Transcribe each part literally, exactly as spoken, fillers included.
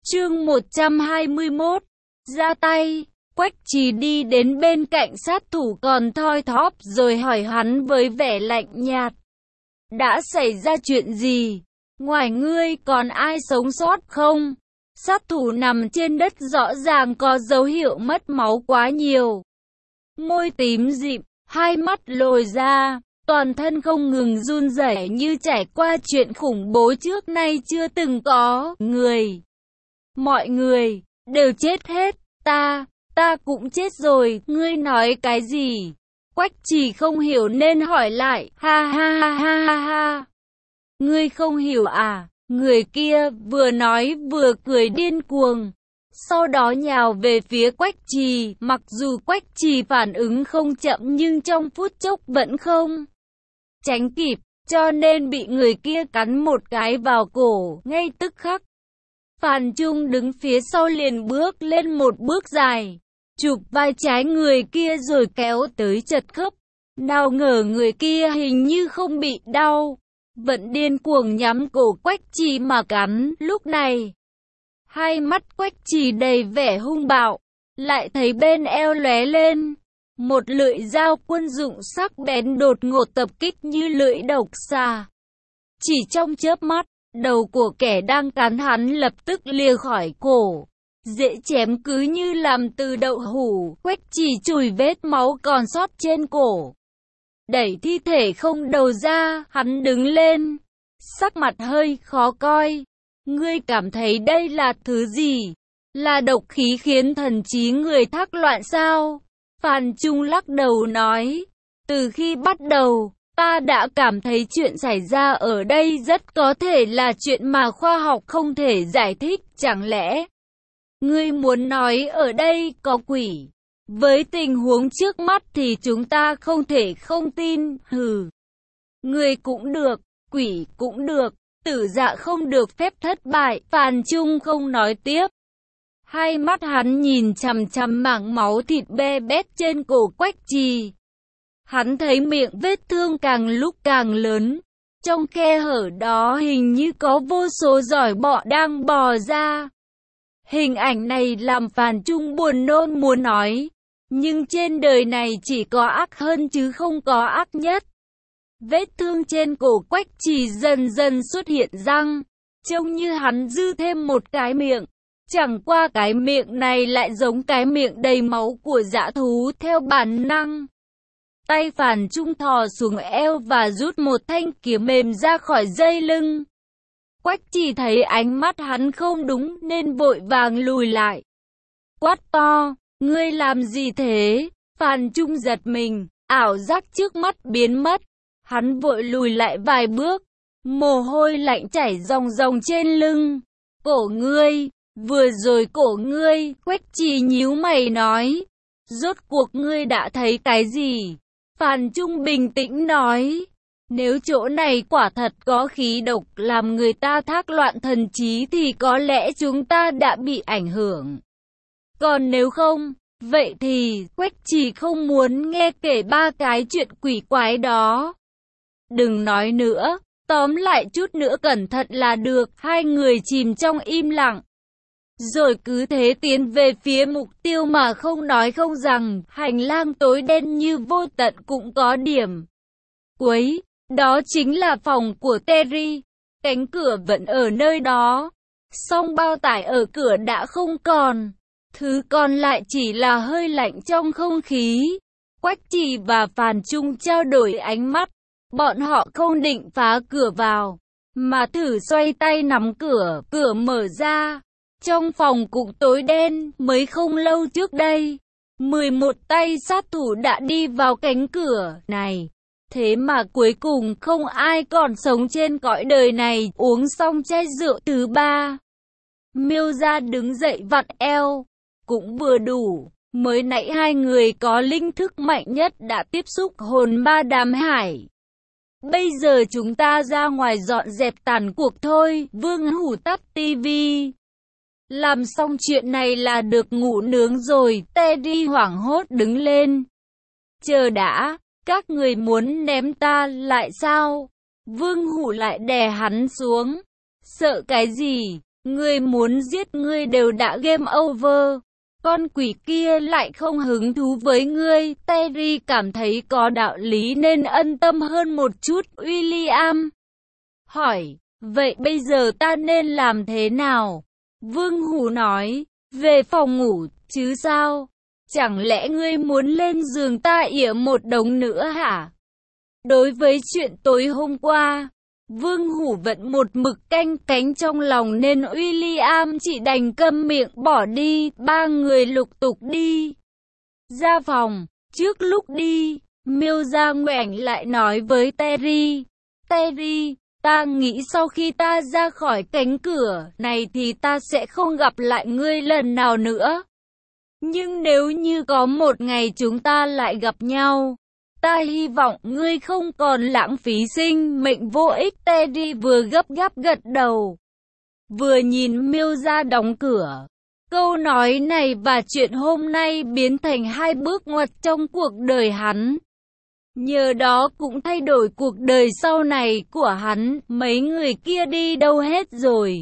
Chương một trăm hai mươi mốt. Ra tay. Quách Trì đi đến bên cạnh sát thủ còn thoi thóp rồi hỏi hắn với vẻ lạnh nhạt. Đã xảy ra chuyện gì? Ngoài ngươi còn ai sống sót không? Sát thủ nằm trên đất rõ ràng có dấu hiệu mất máu quá nhiều. Môi tím dịm, hai mắt lồi ra, toàn thân không ngừng run rẩy như trải qua chuyện khủng bố trước nay chưa từng có. Người, mọi người, đều chết hết, ta, ta cũng chết rồi, ngươi nói cái gì? Quách Trì không hiểu nên hỏi lại, ha ha ha ha ha ha. Ngươi không hiểu à? Người kia vừa nói vừa cười điên cuồng. Sau đó nhào về phía Quách Trì, mặc dù Quách Trì phản ứng không chậm nhưng trong phút chốc vẫn không tránh kịp, cho nên bị người kia cắn một cái vào cổ, ngay tức khắc. Phan Trung đứng phía sau liền bước lên một bước dài, chụp vai trái người kia rồi kéo tới chật khớp. Nào ngờ người kia hình như không bị đau, vẫn điên cuồng nhắm cổ Quách Trì mà cắn. Lúc này, hai mắt Quách Trì đầy vẻ hung bạo, lại thấy bên eo lóe lên một lưỡi dao quân dụng sắc bén đột ngột tập kích như lưỡi độc xà. Chỉ trong chớp mắt, đầu của kẻ đang cắn hắn lập tức lìa khỏi cổ, dễ chém cứ như làm từ đậu hũ. Quách Trì chùi vết máu còn sót trên cổ, đẩy thi thể không đầu ra, hắn đứng lên, sắc mặt hơi khó coi. Ngươi cảm thấy đây là thứ gì? Là độc khí khiến thần trí người thác loạn sao? Phan Trung lắc đầu nói, từ khi bắt đầu, ta đã cảm thấy chuyện xảy ra ở đây rất có thể là chuyện mà khoa học không thể giải thích. Chẳng lẽ ngươi muốn nói ở đây có quỷ? Với tình huống trước mắt thì chúng ta không thể không tin. Hừ, người cũng được, quỷ cũng được, Tử Dạ không được phép thất bại. Phan Trung không nói tiếp. Hai mắt hắn nhìn chằm chằm mảng máu thịt be bét trên cổ Quách Trì. Hắn thấy miệng vết thương càng lúc càng lớn, trong khe hở đó hình như có vô số giỏi bọ đang bò ra. Hình ảnh này làm Phan Trung buồn nôn muốn nói, nhưng trên đời này chỉ có ác hơn chứ không có ác nhất. Vết thương trên cổ Quách Trì dần dần xuất hiện răng, trông như hắn dư thêm một cái miệng. Chẳng qua cái miệng này lại giống cái miệng đầy máu của dã thú. Theo bản năng, tay Phan Trung thò xuống eo và rút một thanh kiếm mềm ra khỏi dây lưng. Quách Trì thấy ánh mắt hắn không đúng nên vội vàng lùi lại, quát to, ngươi làm gì thế? Phan Trung giật mình, ảo giác trước mắt biến mất, hắn vội lùi lại vài bước, mồ hôi lạnh chảy ròng ròng trên lưng. Cổ ngươi, vừa rồi cổ ngươi. Quách Trì nhíu mày nói, rốt cuộc ngươi đã thấy cái gì? Phan Trung bình tĩnh nói, nếu chỗ này quả thật có khí độc làm người ta thác loạn thần trí thì có lẽ chúng ta đã bị ảnh hưởng. Còn nếu không, vậy thì Quách Trì không muốn nghe kể ba cái chuyện quỷ quái đó. Đừng nói nữa, tóm lại chút nữa cẩn thận là được. Hai người chìm trong im lặng, rồi cứ thế tiến về phía mục tiêu mà không nói không rằng. Hành lang tối đen như vô tận cũng có điểm cuối, đó chính là phòng của Terry. Cánh cửa vẫn ở nơi đó, song bao tải ở cửa đã không còn, thứ còn lại chỉ là hơi lạnh trong không khí. Quách Trì và Phan Trung trao đổi ánh mắt, bọn họ không định phá cửa vào, mà thử xoay tay nắm cửa. Cửa mở ra, trong phòng cũng tối đen. Mới không lâu trước đây, mười một tay sát thủ đã đi vào cánh cửa này, thế mà cuối cùng không ai còn sống trên cõi đời này. Uống xong chai rượu thứ ba, Miêu Gia đứng dậy vặn eo, cũng vừa đủ. Mới nãy hai người có linh thức mạnh nhất đã tiếp xúc hồn ma đám hải. Bây giờ chúng ta ra ngoài dọn dẹp tàn cuộc thôi. Vương Hủ tắt tivi, làm xong chuyện này là được ngủ nướng rồi. Teddy hoảng hốt đứng lên, chờ đã, các người muốn ném ta lại sao? Vương Hủ lại đè hắn xuống, sợ cái gì? Người muốn giết ngươi đều đã game over. Con quỷ kia lại không hứng thú với ngươi. Terry cảm thấy có đạo lý nên ân tâm hơn một chút. William hỏi, vậy bây giờ ta nên làm thế nào? Vương Hủ nói, về phòng ngủ, chứ sao? Chẳng lẽ ngươi muốn lên giường ta ỉa một đống nữa hả? Đối với chuyện tối hôm qua, Vương Hủ vẫn một mực canh cánh trong lòng nên William chỉ đành câm miệng bỏ đi. Ba người lục tục đi ra phòng. Trước lúc đi, Miêu Gia ngoảnh lại nói với Terry, Terry, ta nghĩ sau khi ta ra khỏi cánh cửa này thì ta sẽ không gặp lại ngươi lần nào nữa. Nhưng nếu như có một ngày chúng ta lại gặp nhau, ta hy vọng ngươi không còn lãng phí sinh mệnh vô ích. Terry vừa gấp gáp gật đầu, vừa nhìn Miêu Gia đóng cửa. Câu nói này và chuyện hôm nay biến thành hai bước ngoặt trong cuộc đời hắn. Nhờ đó cũng thay đổi cuộc đời sau này của hắn. Mấy người kia đi đâu hết rồi?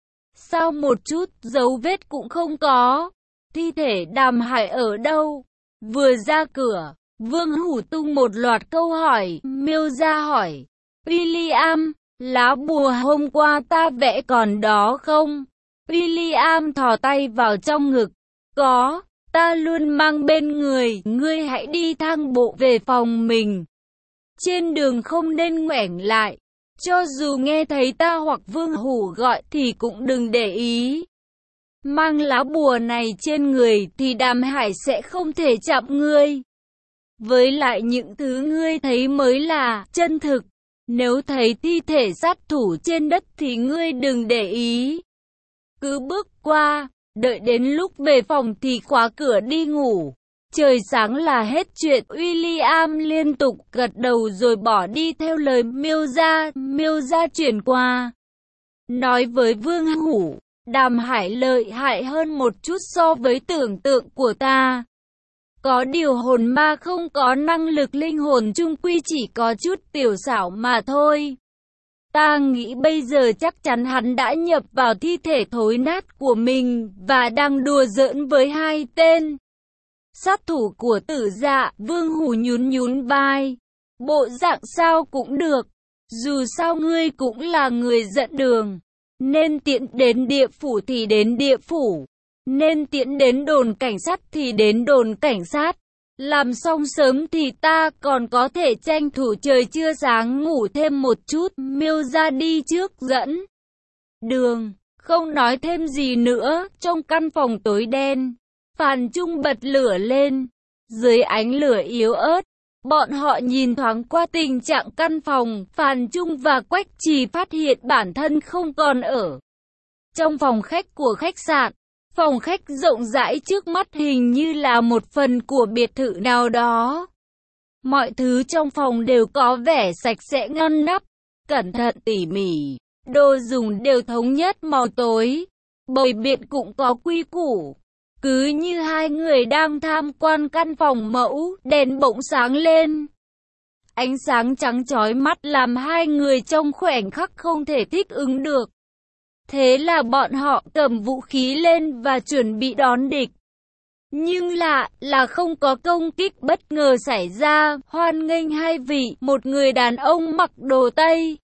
Sao một chút dấu vết cũng không có? Thi thể Đàm Hải ở đâu? Vừa ra cửa, Vương Hủ tung một loạt câu hỏi. Miêu Gia hỏi, William, lá bùa hôm qua ta vẽ còn đó không? William thò tay vào trong ngực. Có, ta luôn mang bên người. Ngươi hãy đi thang bộ về phòng mình. Trên đường không nên ngoảnh lại. Cho dù nghe thấy ta hoặc Vương Hủ gọi thì cũng đừng để ý. Mang lá bùa này trên người thì Đàm Hải sẽ không thể chạm ngươi. Với lại những thứ ngươi thấy mới là chân thực. Nếu thấy thi thể sát thủ trên đất thì ngươi đừng để ý. Cứ bước qua, đợi đến lúc về phòng thì khóa cửa đi ngủ. Trời sáng là hết chuyện. William liên tục gật đầu rồi bỏ đi theo lời Miêu Gia. Miêu Gia chuyển qua, nói với Vương Hủ, Đàm Hải lợi hại hơn một chút so với tưởng tượng của ta. Có điều hồn ma không có năng lực linh hồn, chung quy chỉ có chút tiểu xảo mà thôi. Ta nghĩ bây giờ chắc chắn hắn đã nhập vào thi thể thối nát của mình và đang đùa giỡn với hai tên sát thủ của Tử Dạ. Vương Hủ nhún nhún vai, bộ dạng sao cũng được, dù sao ngươi cũng là người dẫn đường, nên tiện đến địa phủ thì đến địa phủ, nên tiện đến đồn cảnh sát thì đến đồn cảnh sát. Làm xong sớm thì ta còn có thể tranh thủ trời chưa sáng ngủ thêm một chút. Miêu Gia đi trước dẫn đường, không nói thêm gì nữa. Trong căn phòng tối đen, Phàn Trung bật lửa lên. Dưới ánh lửa yếu ớt, bọn họ nhìn thoáng qua tình trạng căn phòng. Phàn Trung và Quách Trì phát hiện bản thân không còn ở trong phòng khách của khách sạn. Phòng khách rộng rãi trước mắt hình như là một phần của biệt thự nào đó. Mọi thứ trong phòng đều có vẻ sạch sẽ ngăn nắp, cẩn thận tỉ mỉ. Đồ dùng đều thống nhất màu tối. Bày biện cũng có quy củ. Cứ như hai người đang tham quan căn phòng mẫu, đèn bỗng sáng lên. Ánh sáng trắng chói mắt làm hai người trong khoảnh khắc không thể thích ứng được. Thế là bọn họ cầm vũ khí lên và chuẩn bị đón địch. Nhưng lạ là không có công kích bất ngờ xảy ra. Hoan nghênh hai vị, một người đàn ông mặc đồ Tây,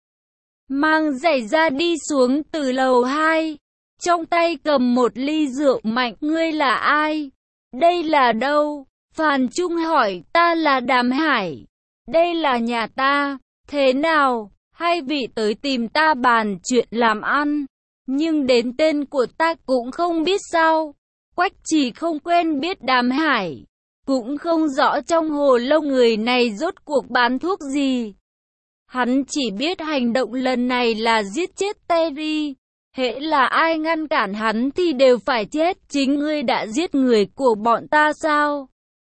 mang giày da đi xuống từ lầu hai. Trong tay cầm một ly rượu mạnh. Ngươi là ai? Đây là đâu? Phàn Trung hỏi. Ta là Đàm Hải. Đây là nhà ta. Thế nào? Hai vị tới tìm ta bàn chuyện làm ăn. Nhưng đến tên của ta cũng không biết sao? Quách Trì không quen biết Đàm Hải, cũng không rõ trong hồ lô người này rốt cuộc bán thuốc gì. Hắn chỉ biết hành động lần này là giết chết Terry. Hễ là ai ngăn cản hắn thì đều phải chết. Chính ngươi đã giết người của bọn ta sao?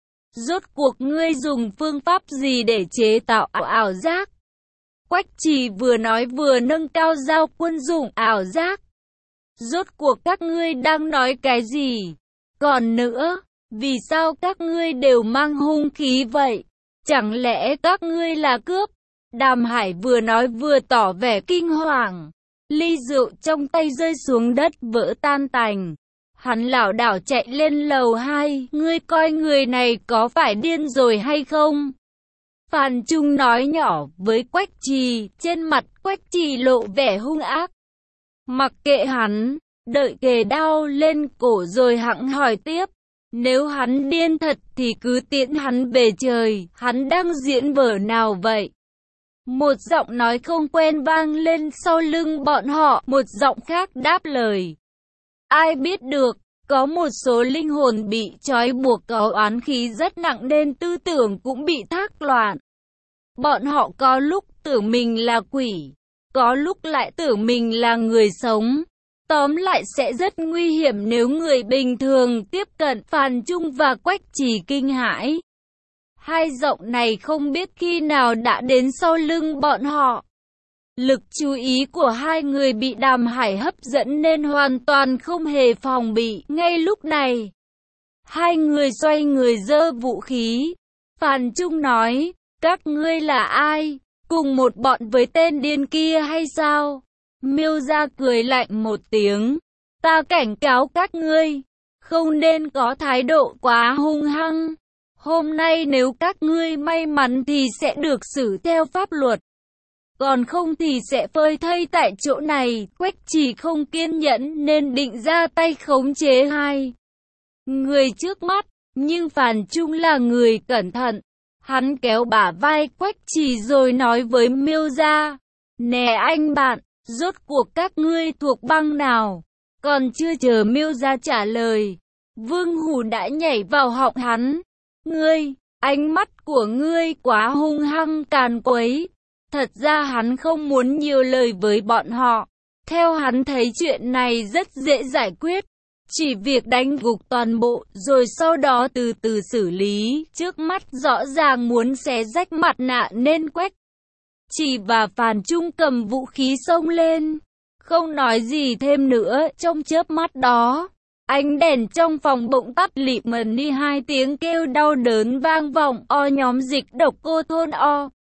Rốt cuộc ngươi dùng phương pháp gì để chế tạo ảo giác? Quách Trì vừa nói vừa nâng cao dao quân dụng ảo giác. Rốt cuộc các ngươi đang nói cái gì? Còn nữa, vì sao các ngươi đều mang hung khí vậy? Chẳng lẽ các ngươi là cướp? Đàm Hải vừa nói vừa tỏ vẻ kinh hoàng. ly rượu trong tay rơi xuống đất vỡ tan tành. Hắn lảo đảo chạy lên lầu hai, ngươi coi người này có phải điên rồi hay không? Phan Trung nói nhỏ với Quách Trì, trên mặt Quách Trì lộ vẻ hung ác. Mặc kệ hắn, đợi kề đao lên cổ rồi hẵng hỏi tiếp. Nếu hắn điên thật thì cứ tiễn hắn về trời, hắn đang diễn vở nào vậy? Một giọng nói không quen vang lên sau lưng bọn họ, một giọng khác đáp lời. Ai biết được, có một số linh hồn bị trói buộc có oán khí rất nặng nên tư tưởng cũng bị thác loạn. Bọn họ có lúc tưởng mình là quỷ, có lúc lại tưởng mình là người sống. Tóm lại sẽ rất nguy hiểm nếu người bình thường tiếp cận. Phan Trung và Quách Trì kinh hãi. Hai giọng này không biết khi nào đã đến sau lưng bọn họ. Lực chú ý của hai người bị Đàm Hải hấp dẫn nên hoàn toàn không hề phòng bị. Ngay lúc này, hai người xoay người giơ vũ khí. Phan Trung nói, các ngươi là ai? Cùng một bọn với tên điên kia hay sao? Miêu Gia cười lạnh một tiếng. Ta cảnh cáo các ngươi, không nên có thái độ quá hung hăng. Hôm nay nếu các ngươi may mắn thì sẽ được xử theo pháp luật. Còn không thì sẽ phơi thây tại chỗ này. Quách Trì không kiên nhẫn nên định ra tay khống chế hai người trước mắt. Nhưng Phan Trung là người cẩn thận. Hắn kéo bả vai Quách Trì rồi nói với Miêu Gia. Nè anh bạn, rốt cuộc các ngươi thuộc băng nào? Còn chưa chờ Miêu Gia trả lời, Vương Hủ đã nhảy vào họng hắn. Ngươi, ánh mắt của ngươi quá hung hăng càn quấy. Thật ra hắn không muốn nhiều lời với bọn họ. Theo hắn thấy chuyện này rất dễ giải quyết. Chỉ việc đánh gục toàn bộ rồi sau đó từ từ xử lý. Trước mắt rõ ràng muốn xé rách mặt nạ nên Quách Trì và Phan Trung cầm vũ khí xông lên. Không nói gì thêm nữa, trong chớp mắt đó, ánh đèn trong phòng bỗng tắt lịm mần đi, hai tiếng kêu đau đớn vang vọng. O nhóm dịch độc cô thôn O.